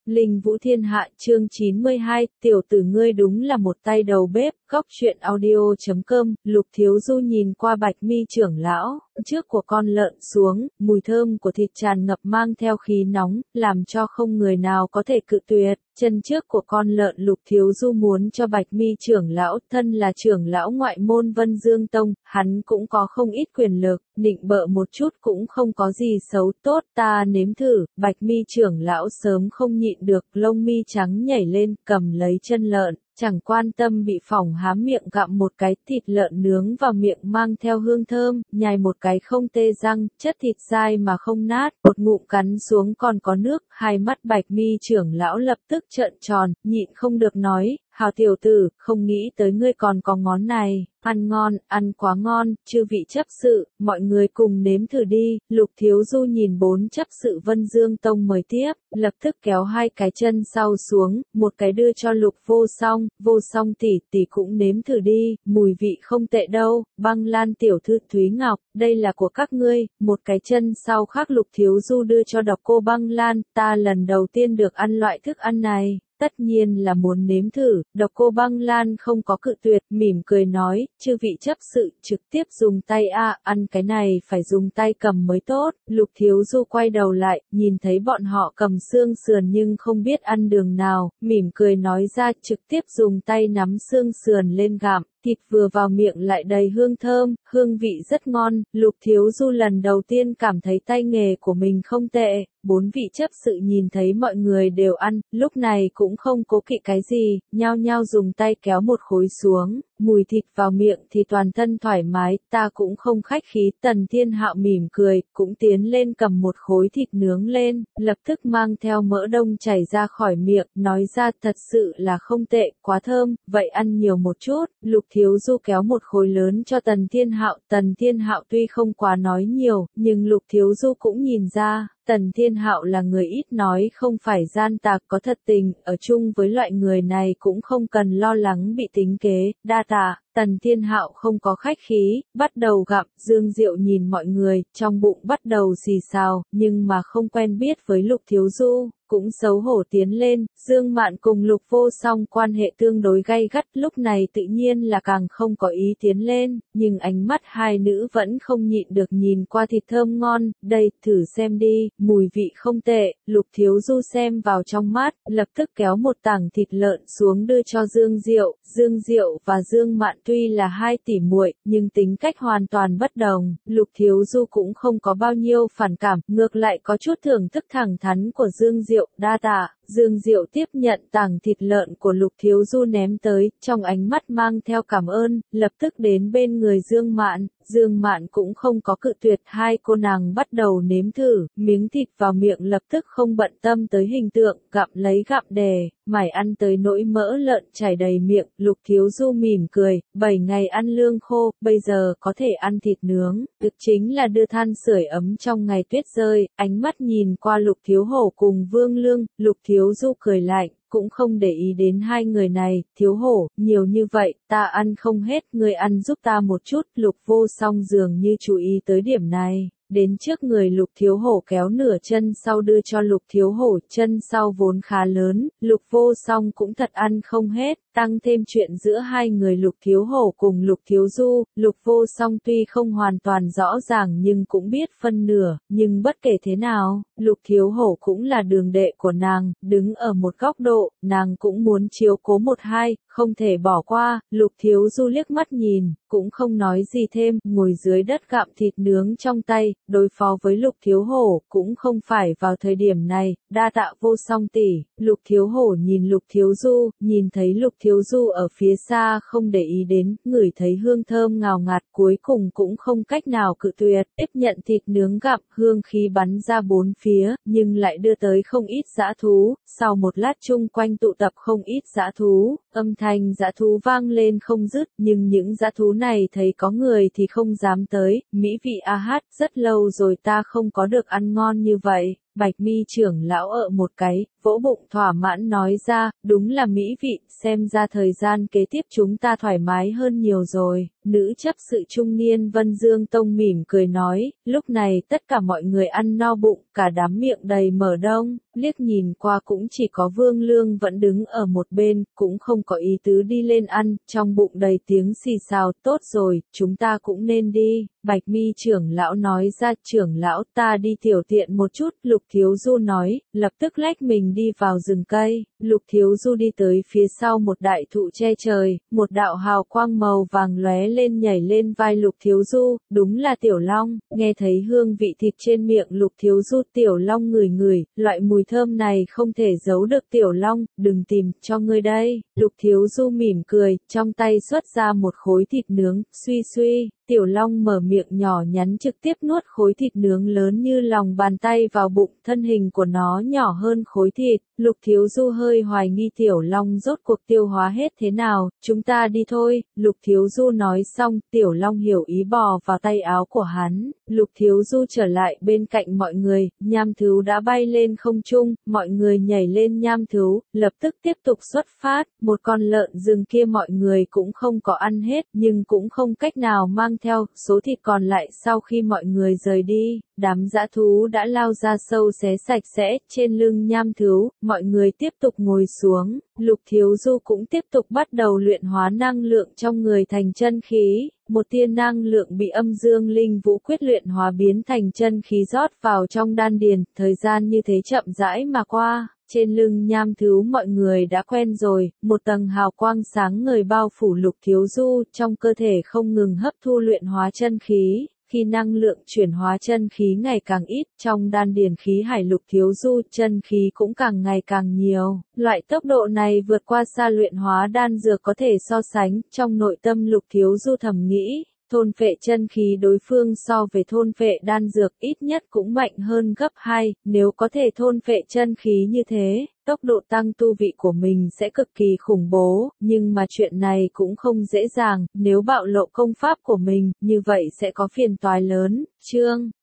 Linh Vũ Thiên Hạ chương 92, tiểu tử ngươi đúng là một tay đầu bếp, góc chuyện audio.com, Lục Thiếu Du nhìn qua Bạch Mi trưởng lão, trước của con lợn xuống, mùi thơm của thịt tràn ngập mang theo khí nóng, làm cho không người nào có thể cự tuyệt. Chân trước của con lợn Lục Thiếu Du muốn cho Bạch Mi trưởng lão, thân là trưởng lão ngoại môn Vân Dương Tông, hắn cũng có không ít quyền lực, định bợ một chút cũng không có gì xấu, tốt ta nếm thử. Bạch Mi trưởng lão sớm không nhịn được, lông mi trắng nhảy lên, cầm lấy chân lợn, chẳng quan tâm bị phỏng hám miệng gặm một cái, thịt lợn nướng vào miệng mang theo hương thơm, nhai một cái không tê răng, chất thịt dai mà không nát, một ngụm cắn xuống còn có nước, hai mắt Bạch Mi trưởng lão lập tức trợn tròn, nhịn không được nói, hào tiểu tử, không nghĩ tới ngươi còn có món này, ăn ngon, ăn quá ngon, chư vị chấp sự, mọi người cùng nếm thử đi. Lục Thiếu Du nhìn bốn chấp sự Vân Dương Tông mời tiếp, lập tức kéo hai cái chân sau xuống, một cái đưa cho Lục Vô Song tỷ cũng nếm thử đi, mùi vị không tệ đâu. Băng Lan tiểu thư Thúy Ngọc, đây là của các ngươi. Một cái chân sau khác Lục Thiếu Du đưa cho Độc Cô Băng Lan, ta lần đầu tiên được ăn loại thức ăn này, tất nhiên là muốn nếm thử. Độc Cô Băng Lan không có cự tuyệt, mỉm cười nói, chư vị chấp sự trực tiếp dùng tay ăn cái này phải dùng tay cầm mới tốt. Lục Thiếu Du quay đầu lại, nhìn thấy bọn họ cầm xương sườn nhưng không biết ăn đường nào, mỉm cười nói ra, trực tiếp dùng tay nắm xương sườn lên gặm. Thịt vừa vào miệng lại đầy hương thơm, hương vị rất ngon. Lục Thiếu Du lần đầu tiên cảm thấy tay nghề của mình không tệ. Bốn vị chấp sự nhìn thấy mọi người đều ăn, lúc này cũng không cố kỵ cái gì, nhao nhao dùng tay kéo một khối xuống, mùi thịt vào miệng thì toàn thân thoải mái, ta cũng không khách khí. Tần Thiên Hạo mỉm cười, cũng tiến lên cầm một khối thịt nướng lên, lập tức mang theo mỡ đông chảy ra khỏi miệng, nói ra thật sự là không tệ, quá thơm, vậy ăn nhiều một chút. Lục Thiếu Du kéo một khối lớn cho Tần Thiên Hạo tuy không quá nói nhiều, nhưng Lục Thiếu Du cũng nhìn ra. Tần Thiên Hạo là người ít nói không phải gian tạc, có thật tình, ở chung với loại người này cũng không cần lo lắng bị tính kế, đa tạ. Tần Thiên Hạo không có khách khí, bắt đầu gặm. Dương Diệu nhìn mọi người, trong bụng bắt đầu xì xào, nhưng mà không quen biết với Lục Thiếu Du, cũng xấu hổ tiến lên. Dương Mạn cùng Lục Vô Song quan hệ tương đối gay gắt, lúc này tự nhiên là càng không có ý tiến lên, nhưng ánh mắt hai nữ vẫn không nhịn được nhìn qua thịt thơm ngon, đây, thử xem đi, mùi vị không tệ. Lục Thiếu Du xem vào trong mắt, lập tức kéo một tảng thịt lợn xuống đưa cho Dương Diệu. Dương Diệu và Dương Mạn tuy là hai tỷ muội, nhưng tính cách hoàn toàn bất đồng. Lục Thiếu Du cũng không có bao nhiêu phản cảm, ngược lại có chút thưởng thức thẳng thắn của Dương Diệu, đa tạ. Dương Diệu tiếp nhận tảng thịt lợn của Lục Thiếu Du ném tới, trong ánh mắt mang theo cảm ơn, lập tức đến bên người Dương Mạn. Dương Mạn cũng không có cự tuyệt, hai cô nàng bắt đầu nếm thử, miếng thịt vào miệng lập tức không bận tâm tới hình tượng, gặm lấy gặm đè, mải ăn tới nỗi mỡ lợn chảy đầy miệng. Lục Thiếu Du mỉm cười, 7 ngày ăn lương khô, bây giờ có thể ăn thịt nướng, thực chính là đưa than sưởi ấm trong ngày tuyết rơi. Ánh mắt nhìn qua Lục Thiếu Hổ cùng Vương Lương, Lục Thiếu Du cười lạnh, cũng không để ý đến hai người này. Thiếu Hổ, nhiều như vậy, ta ăn không hết, ngươi ăn giúp ta một chút. Lục Vô Song dường như chú ý tới điểm này, đến trước người Lục Thiếu Hổ kéo nửa chân sau đưa cho Lục Thiếu Hổ, chân sau vốn khá lớn, Lục Vô Song cũng thật ăn không hết, tăng thêm chuyện giữa hai người Lục Thiếu Hổ cùng Lục Thiếu Du. Lục Vô Song tuy không hoàn toàn rõ ràng nhưng cũng biết phân nửa, nhưng bất kể thế nào, Lục Thiếu Hổ cũng là đường đệ của nàng, đứng ở một góc độ, nàng cũng muốn chiếu cố một hai, không thể bỏ qua. Lục Thiếu Du liếc mắt nhìn, cũng không nói gì thêm, ngồi dưới đất gặm thịt nướng trong tay, đối phó với Lục Thiếu Hổ, cũng không phải vào thời điểm này, đa tạ Vô Song tỷ. Lục Thiếu Hổ nhìn Lục Thiếu Du, nhìn thấy Lục Thiếu Du ở phía xa không để ý đến, ngửi thấy hương thơm ngào ngạt, cuối cùng cũng không cách nào cự tuyệt, tiếp nhận thịt nướng gặm, hương khí bắn ra bốn phía, nhưng lại đưa tới không ít dã thú. Sau một lát chung quanh tụ tập không ít dã thú, âm thanh dã thú vang lên không dứt, nhưng những dã thú này thấy có người thì không dám tới. Mỹ vị a hát, rất lâu rồi ta không có được ăn ngon như vậy. Bạch Mi trưởng lão ở một cái, vỗ bụng thỏa mãn nói ra, đúng là mỹ vị, xem ra thời gian kế tiếp chúng ta thoải mái hơn nhiều rồi. Nữ chấp sự trung niên Vân Dương Tông mỉm cười nói, lúc này tất cả mọi người ăn no bụng, cả đám miệng đầy mở đông, liếc nhìn qua cũng chỉ có Vương Lương vẫn đứng ở một bên, cũng không có ý tứ đi lên ăn, trong bụng đầy tiếng xì xào, tốt rồi, chúng ta cũng nên đi. Bạch Mi trưởng lão nói ra, trưởng lão ta đi tiểu tiện một chút, Lục Thiếu Du nói, lập tức lách mình đi vào rừng cây. Lục Thiếu Du đi tới phía sau một đại thụ che trời, một đạo hào quang màu vàng lóe lên nhảy lên vai Lục Thiếu Du, đúng là Tiểu Long. Nghe thấy hương vị thịt trên miệng Lục Thiếu Du, Tiểu Long ngửi ngửi, loại mùi thơm này không thể giấu được. Tiểu Long, đừng tìm, cho ngươi đây. Lục Thiếu Du mỉm cười, trong tay xuất ra một khối thịt nướng, suy suy. Tiểu Long mở miệng nhỏ nhắn trực tiếp nuốt khối thịt nướng lớn như lòng bàn tay vào bụng, thân hình của nó nhỏ hơn khối thịt. Lục Thiếu Du hơi hoài nghi Tiểu Long rốt cuộc tiêu hóa hết thế nào, chúng ta đi thôi. Lục Thiếu Du nói xong, Tiểu Long hiểu ý bò vào tay áo của hắn. Lục Thiếu Du trở lại bên cạnh mọi người, nham thú đã bay lên không trung, mọi người nhảy lên nham thú, lập tức tiếp tục xuất phát. Một con lợn rừng kia mọi người cũng không có ăn hết, nhưng cũng không cách nào mang theo, số thịt còn lại sau khi mọi người rời đi, đám dã thú đã lao ra sâu xé sạch sẽ, trên lưng nham thú, mọi người tiếp tục ngồi xuống, Lục Thiếu Du cũng tiếp tục bắt đầu luyện hóa năng lượng trong người thành chân khí, một tia năng lượng bị âm dương linh vũ quyết luyện hóa biến thành chân khí rót vào trong đan điền, thời gian như thế chậm rãi mà qua. Trên lưng nham thú mọi người đã quen rồi, một tầng hào quang sáng ngời bao phủ Lục Thiếu Du, trong cơ thể không ngừng hấp thu luyện hóa chân khí, khi năng lượng chuyển hóa chân khí ngày càng ít, trong đan điền khí hải Lục Thiếu Du, chân khí cũng càng ngày càng nhiều. Loại tốc độ này vượt qua xa luyện hóa đan dược có thể so sánh, trong nội tâm Lục Thiếu Du thầm nghĩ. Thôn phệ chân khí đối phương so với thôn phệ đan dược ít nhất cũng mạnh hơn gấp 2, nếu có thể thôn phệ chân khí như thế, tốc độ tăng tu vị của mình sẽ cực kỳ khủng bố, nhưng mà chuyện này cũng không dễ dàng, nếu bạo lộ công pháp của mình, như vậy sẽ có phiền toái lớn. Chương